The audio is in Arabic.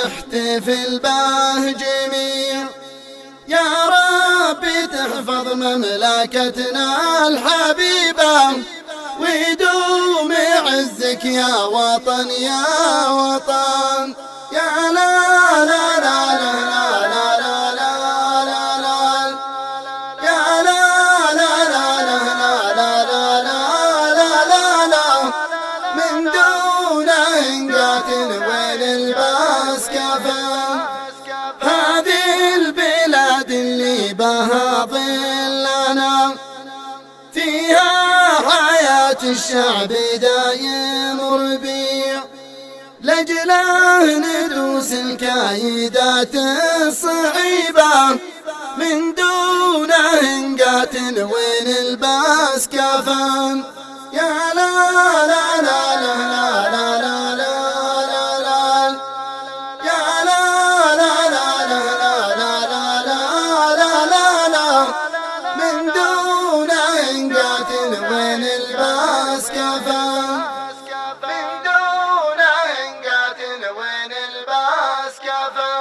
نحتفل به جميع. يا ربي تحفظ مملكتنا الحبيبة ويدوم عزك يا وطن يا وطن. يا لا لا لا لا لا لا لا لا لا يا لا لا لا لا لا لا لا لا لا من دون قاتل وين الباس كفى. هذه البلاد اللي بها ظلنا فيها حياة الشعب دايم ربيع. لجله ندوس الكايدات الصعيبة من دونه قاتل وين الباس كفى. يا لا لا لا لا لا لا لا لا يا لا لا لا لا لا لا لا لا من دونه قاتل وين الباس كفى. من دونه قاتل وين الباس كفى.